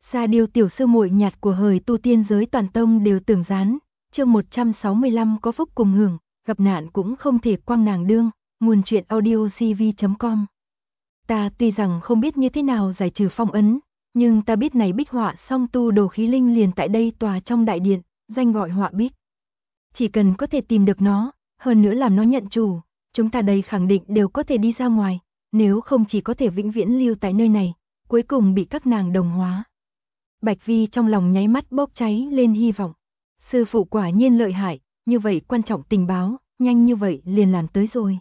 Sa Điêu tiểu sư muội nhạt của hời tu tiên giới toàn tông đều tưởng gián, chương 165 có phúc cùng hưởng, gặp nạn cũng không thể quăng nàng đương, nguồn truyện audiocv.com. Ta tuy rằng không biết như thế nào giải trừ phong ấn, nhưng ta biết này bích họa song tu đồ khí linh liền tại đây tòa trong đại điện, danh gọi họa bích. Chỉ cần có thể tìm được nó, hơn nữa làm nó nhận chủ, chúng ta đây khẳng định đều có thể đi ra ngoài, nếu không chỉ có thể vĩnh viễn lưu tại nơi này, cuối cùng bị các nàng đồng hóa. Bạch Vi trong lòng nháy mắt bốc cháy lên hy vọng. Sư phụ quả nhiên lợi hại, như vậy quan trọng tình báo, nhanh như vậy liền làm tới rồi.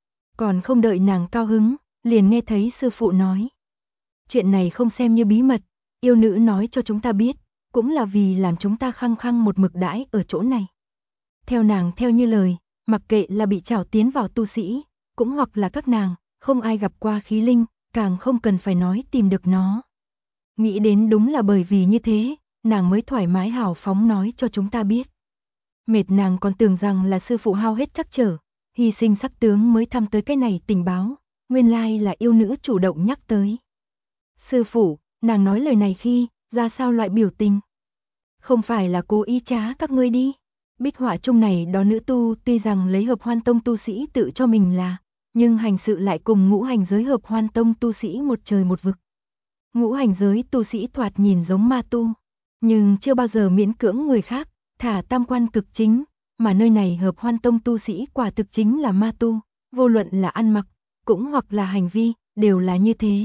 Còn không đợi nàng cao hứng, liền nghe thấy sư phụ nói. Chuyện này không xem như bí mật, yêu nữ nói cho chúng ta biết, cũng là vì làm chúng ta khăng khăng một mực đãi ở chỗ này. Theo nàng theo như lời, mặc kệ là bị trảo tiến vào tu sĩ, cũng hoặc là các nàng, không ai gặp qua khí linh, càng không cần phải nói tìm được nó. Nghĩ đến đúng là bởi vì như thế, nàng mới thoải mái hào phóng nói cho chúng ta biết. Mệt nàng còn tưởng rằng là sư phụ hao hết chắc trở, hy sinh sắc tướng mới thăm tới cái này tình báo, nguyên lai là yêu nữ chủ động nhắc tới. Sư phụ, nàng nói lời này khi, ra sao loại biểu tình? Không phải là cố ý trá các ngươi đi. Bích họa chung này đó nữ tu tuy rằng lấy hợp hoan tông tu sĩ tự cho mình là, nhưng hành sự lại cùng ngũ hành giới hợp hoan tông tu sĩ một trời một vực. Ngũ hành giới tu sĩ thoạt nhìn giống ma tu, nhưng chưa bao giờ miễn cưỡng người khác, thả tam quan cực chính, mà nơi này hợp hoan tông tu sĩ quả thực chính là ma tu, vô luận là ăn mặc, cũng hoặc là hành vi, đều là như thế.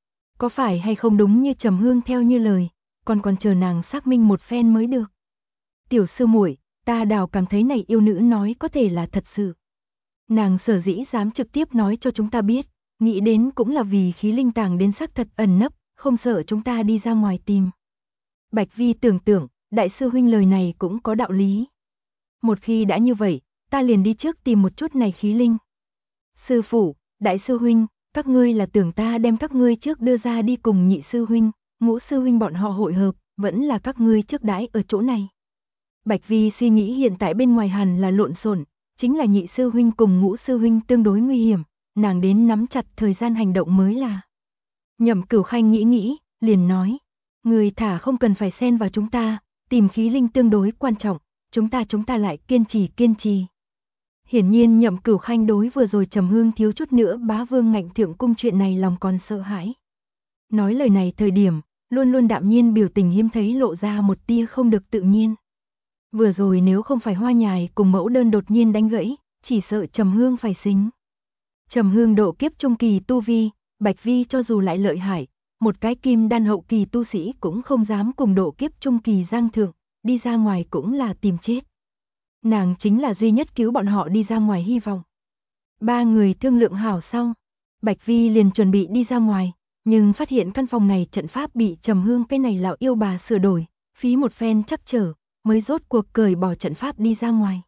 Có phải hay không đúng như Trầm Hương theo như lời, còn chờ nàng xác minh một phen mới được. Tiểu sư muội, ta đào cảm thấy này yêu nữ nói có thể là thật sự. Nàng sở dĩ dám trực tiếp nói cho chúng ta biết, nghĩ đến cũng là vì khí linh tàng đến xác thật ẩn nấp, không sợ chúng ta đi ra ngoài tìm. Bạch Vi tưởng tượng, đại sư huynh lời này cũng có đạo lý. Một khi đã như vậy, ta liền đi trước tìm một chút này khí linh. Sư phụ, đại sư huynh, các ngươi là tưởng ta đem các ngươi trước đưa ra đi cùng nhị sư huynh, ngũ sư huynh bọn họ hội hợp, vẫn là các ngươi trước đãi ở chỗ này. Bạch Vi suy nghĩ hiện tại bên ngoài hẳn là lộn xộn, chính là nhị sư huynh cùng ngũ sư huynh tương đối nguy hiểm, nàng đến nắm chặt thời gian hành động mới là. Nhậm Cửu Khanh nghĩ, liền nói, người thả không cần phải xen vào chúng ta, tìm khí linh tương đối quan trọng, chúng ta lại kiên trì. Hiển nhiên Nhậm Cửu Khanh đối vừa rồi Trầm Hương thiếu chút nữa bá vương ngạnh thượng cung chuyện này lòng còn sợ hãi. Nói lời này thời điểm, luôn luôn đạm nhiên biểu tình hiếm thấy lộ ra một tia không được tự nhiên. Vừa rồi nếu không phải Hoa Nhài cùng mẫu đơn đột nhiên đánh gãy, chỉ sợ Trầm Hương phải xính. Trầm Hương độ kiếp trung kỳ tu vi, Bạch Vi cho dù lại lợi hại, một cái kim đan hậu kỳ tu sĩ cũng không dám cùng độ kiếp trung kỳ giang thượng, đi ra ngoài cũng là tìm chết. Nàng chính là duy nhất cứu bọn họ đi ra ngoài hy vọng. Ba người thương lượng hảo sau, Bạch Vi liền chuẩn bị đi ra ngoài, nhưng phát hiện căn phòng này trận pháp bị Trầm Hương cái này lão yêu bà sửa đổi, phí một phen chắc trở, mới rốt cuộc cởi bỏ trận pháp đi ra ngoài.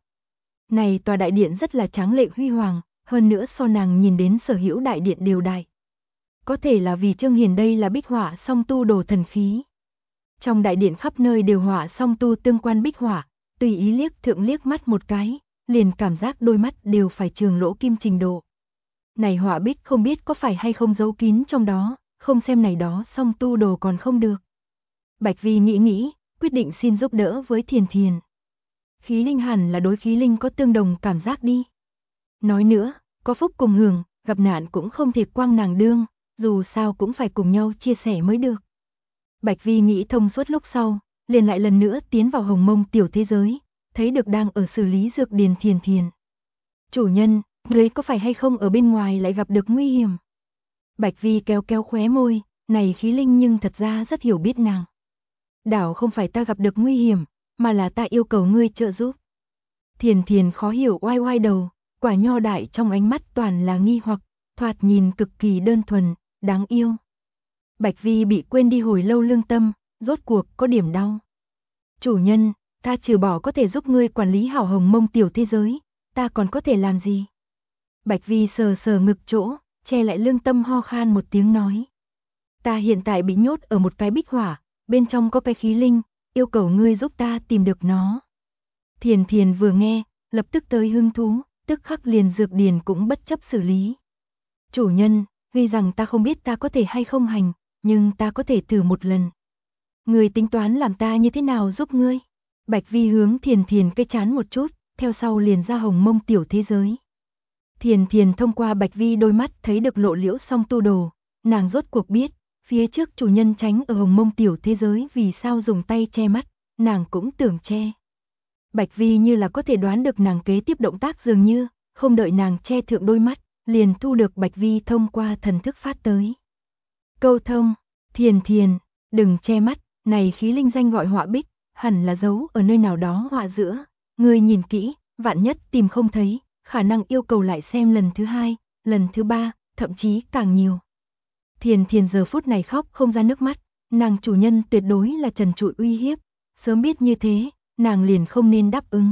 Này tòa đại điện rất là tráng lệ huy hoàng, hơn nữa so nàng nhìn đến sở hữu đại điện đều đại. Có thể là vì Trương Hiền đây là bích họa song tu đồ thần khí. Trong đại điện khắp nơi đều họa song tu tương quan bích họa, tùy ý liếc mắt một cái, liền cảm giác đôi mắt đều phải trường lỗ kim trình độ. Này họa bích không biết có phải hay không giấu kín trong đó, không xem này đó song tu đồ còn không được. Bạch Vi nghĩ, quyết định xin giúp đỡ với Thiền Thiền. Khí linh hẳn là đối khí linh có tương đồng cảm giác đi. Nói nữa, có phúc cùng hưởng, gặp nạn cũng không thể quang nàng đương, dù sao cũng phải cùng nhau chia sẻ mới được. Bạch Vi nghĩ thông suốt lúc sau, liền lại lần nữa tiến vào hồng mông tiểu thế giới, thấy được đang ở xử lý dược điền Thiền Thiền. Chủ nhân, người có phải hay không ở bên ngoài lại gặp được nguy hiểm? Bạch Vi kéo khóe môi, này khí linh nhưng thật ra rất hiểu biết nàng. Đảo không phải ta gặp được nguy hiểm, mà là ta yêu cầu ngươi trợ giúp. Thiền Thiền khó hiểu oai đầu, quả nho đại trong ánh mắt toàn là nghi hoặc, thoạt nhìn cực kỳ đơn thuần, đáng yêu. Bạch Vi bị quên đi hồi lâu lương tâm, rốt cuộc có điểm đau. Chủ nhân, ta trừ bỏ có thể giúp ngươi quản lý hảo hồng mông tiểu thế giới, ta còn có thể làm gì? Bạch Vi sờ ngực chỗ, che lại lương tâm ho khan một tiếng nói. Ta hiện tại bị nhốt ở một cái bích hỏa, bên trong có cái khí linh, yêu cầu ngươi giúp ta tìm được nó. Thiền Thiền vừa nghe, lập tức tới hứng thú, tức khắc liền dược điền cũng bất chấp xử lý. Chủ nhân, tuy rằng ta không biết ta có thể hay không hành, nhưng ta có thể thử một lần. Ngươi tính toán làm ta như thế nào giúp ngươi? Bạch Vi hướng Thiền Thiền cái chán một chút, theo sau liền ra Hồng Mông tiểu thế giới. Thiền Thiền thông qua Bạch Vi đôi mắt thấy được Lộ Liễu Song tu đồ, nàng rốt cuộc biết, phía trước chủ nhân tránh ở Hồng Mông tiểu thế giới vì sao dùng tay che mắt, nàng cũng tưởng che. Bạch Vi như là có thể đoán được nàng kế tiếp động tác dường như, không đợi nàng che thượng đôi mắt, liền thu được Bạch Vi thông qua thần thức phát tới. Câu thông, Thiền Thiền, đừng che mắt, này khí linh danh gọi họa bích, hẳn là giấu ở nơi nào đó họa giữa, ngươi nhìn kỹ, vạn nhất tìm không thấy, khả năng yêu cầu lại xem lần thứ hai, lần thứ ba, thậm chí càng nhiều. Thiền Thiền giờ phút này khóc không ra nước mắt, nàng chủ nhân tuyệt đối là trần trụi uy hiếp, sớm biết như thế, nàng liền không nên đáp ứng.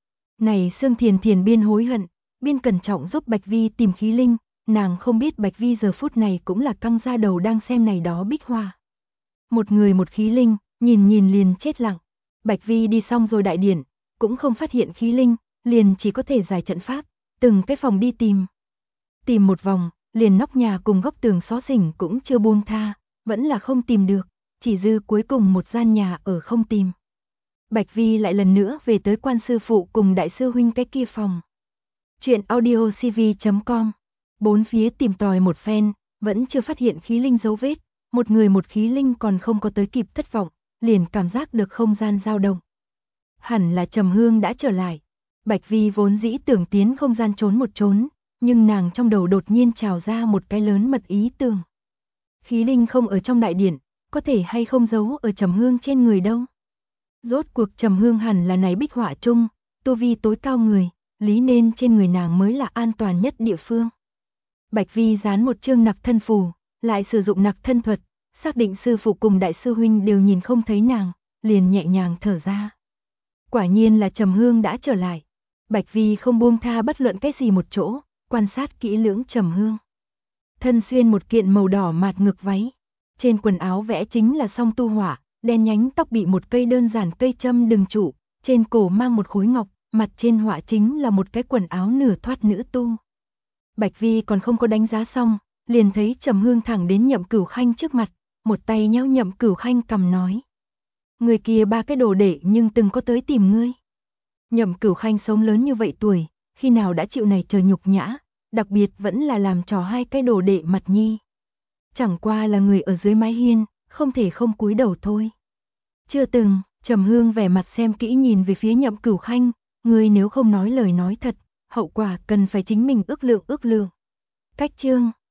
Này Sương Thiền Thiền biên hối hận, biên cẩn trọng giúp Bạch Vi tìm khí linh, nàng không biết Bạch Vi giờ phút này cũng là căng ra đầu đang xem này đó bích hoa. Một người một khí linh, nhìn nhìn liền chết lặng. Bạch Vi đi xong rồi đại điển, cũng không phát hiện khí linh, liền chỉ có thể giải trận pháp, từng cái phòng đi tìm. Tìm một vòng, liền nóc nhà cùng góc tường xó xỉnh cũng chưa buông tha, vẫn là không tìm được, chỉ dư cuối cùng một gian nhà ở không tìm. Bạch Vi lại lần nữa về tới Quan sư phụ cùng đại sư huynh cái kia phòng. Chuyện audiocv.com. Bốn phía tìm tòi một phen, vẫn chưa phát hiện khí linh dấu vết, một người một khí linh còn không có tới kịp thất vọng, liền cảm giác được không gian dao động. Hẳn là Trầm Hương đã trở lại. Bạch Vi vốn dĩ tưởng tiến không gian trốn một trốn, nhưng nàng trong đầu đột nhiên trào ra một cái lớn mật ý tưởng. Khí linh không ở trong đại điển, có thể hay không giấu ở Trầm Hương trên người đâu. Rốt cuộc Trầm Hương hẳn là này bích họa chung, tu vi tối cao người, lý nên trên người nàng mới là an toàn nhất địa phương. Bạch Vi dán một chương nặc thân phù, lại sử dụng nặc thân thuật, xác định sư phụ cùng đại sư huynh đều nhìn không thấy nàng, liền nhẹ nhàng thở ra. Quả nhiên là Trầm Hương đã trở lại. Bạch Vi không buông tha bất luận cái gì một chỗ, quan sát kỹ lưỡng Trầm Hương. Thân xuyên một kiện màu đỏ mạt ngực váy, trên quần áo vẽ chính là song tu hỏa, đen nhánh tóc bị một cây đơn giản cây châm đừng trụ, trên cổ mang một khối ngọc, mặt trên họa chính là một cái quần áo nửa thoát nữ tu. Bạch Vi còn không có đánh giá xong, liền thấy Trầm Hương thẳng đến Nhậm Cửu Khanh trước mặt, một tay nhéo Nhậm Cửu Khanh cầm nói: "Người kia ba cái đồ đệ nhưng từng có tới tìm ngươi." Nhậm Cửu Khanh sống lớn như vậy tuổi, khi nào đã chịu này trời nhục nhã, đặc biệt vẫn là làm trò hai cái đồ đệ mặt nhi. Chẳng qua là người ở dưới mái hiên, không thể không cúi đầu thôi. Chưa từng, Trầm Hương vẻ mặt xem kỹ nhìn về phía Nhậm Cửu Khanh, ngươi nếu không nói lời nói thật, hậu quả cần phải chính mình ước lượng. Cách chương